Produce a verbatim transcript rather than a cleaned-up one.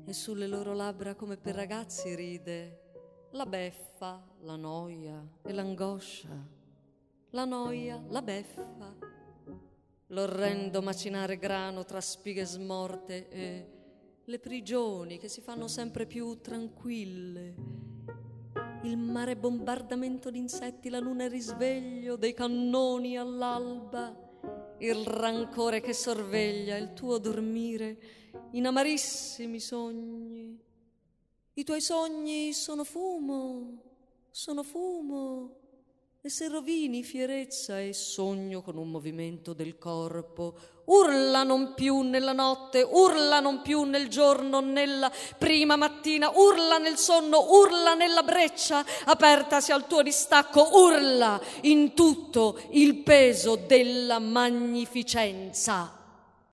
e sulle loro labbra come per ragazzi ride la beffa, la noia e l'angoscia. La noia, la beffa, l'orrendo macinare grano tra spighe smorte e le prigioni che si fanno sempre più tranquille, il mare bombardamento di insetti, la luna e risveglio dei cannoni all'alba, il rancore che sorveglia il tuo dormire in amarissimi sogni. I tuoi sogni sono fumo, sono fumo, e se rovini fierezza e sogno con un movimento del corpo, urla non più nella notte, urla non più nel giorno, nella prima mattina, urla nel sonno, urla nella breccia apertasi al tuo distacco, urla in tutto il peso della magnificenza.